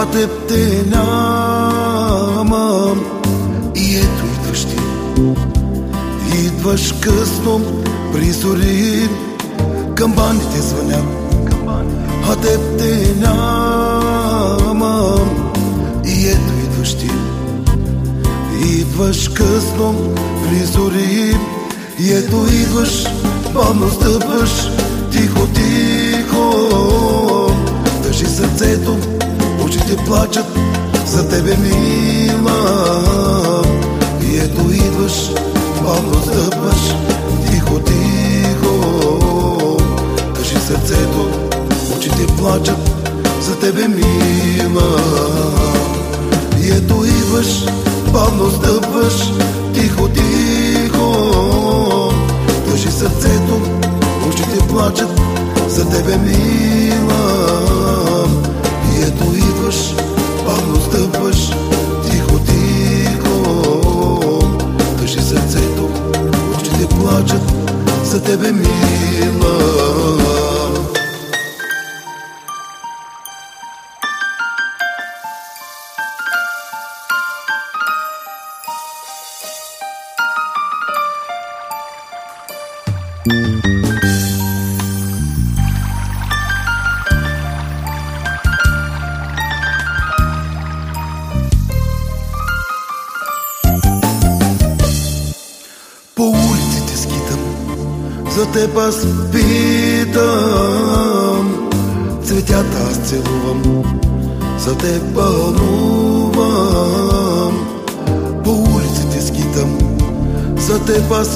теб те нямам. И ето идваш ти, идваш късно при зори, камбаните звънят, а теб те нямам. И ето идваш ти, идваш късно при зори, и ето идваш, бавно стъпваш, тихо, тихо. Държи сърцето, очите плачат за тебе, мила. И ето идваш, бавно стъпваш, тихо, тихо. Държи сърцето, очите плачат за тебе, мила. И ето идваш, бавно стъпваш, тихо, тихо. Държи сърцето, очите плачат за тебе, мила. И ето идваш, бавно стъпваш, тихо, тихо. Държи сърцето, очите плачат за тебе, мила. По улиците скитам, за теб аз питам. Цветята аз целувам, за теб пълнувам. По улиците скитам, за теб аз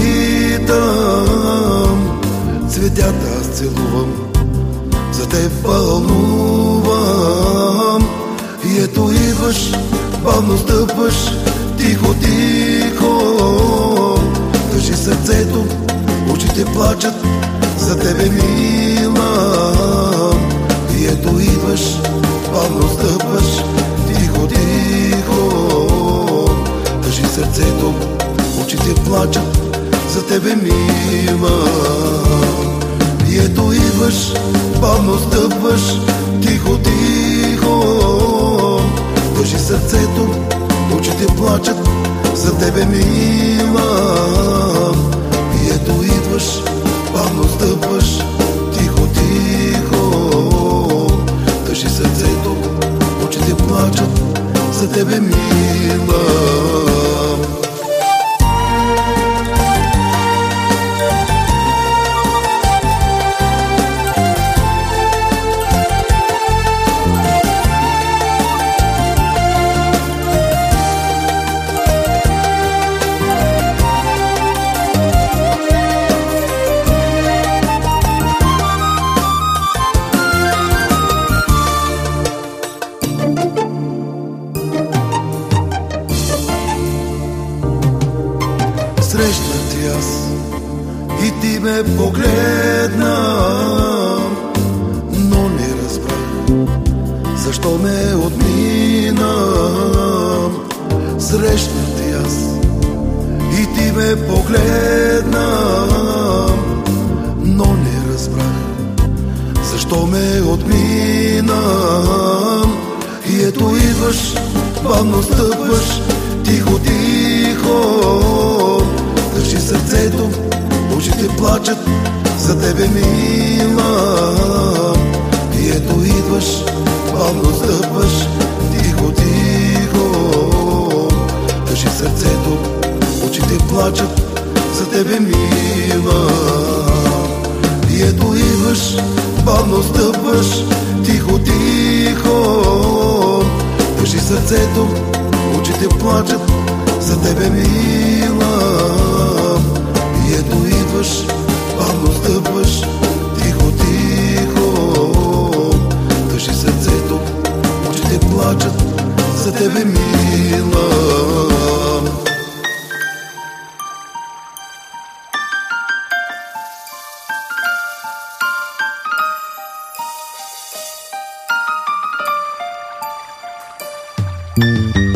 питам. Цветята аз целувам, за теб пълнувам. И ето идваш, бавно стъпваш, тихо, тихо. Държи сърцето, очите плачат за тебе, мила. И ето идваш, бавно стъпваш, тихо, тихо. Държи сърцето, очите плачат за тебе, мила. И ето идваш, бавно стъпваш, тихо, тихо. Държи сърцето, очите плачат за тебе, мила. И ето идваш, бавно стъпваш, тихо, тихо. Държи сърцето, очите плачат за тебе, мила. Срещнах ти аз и ти ме погледна, но не разбрах защо ме отмина. Срещнах ти аз и ти ме погледна, но не разбрах защо ме отмина. И ето идваш, бавно стъпваш, тихо, тихо. Държи сърцето, очите плачат за тебе, мила. И ето идваш, бавно стъпваш, тихо, тихо. Държи сърцето, очите плачат за тебе, мила. И ето идваш, бавно стъпваш, тихо, тихо. Държи сърцето, очите плачат за тебе, мила. И ето идваш, бавно стъпваш, тихо, тихо. Държи сърцето, очите плачат за тебе, мила. Mm-hmm.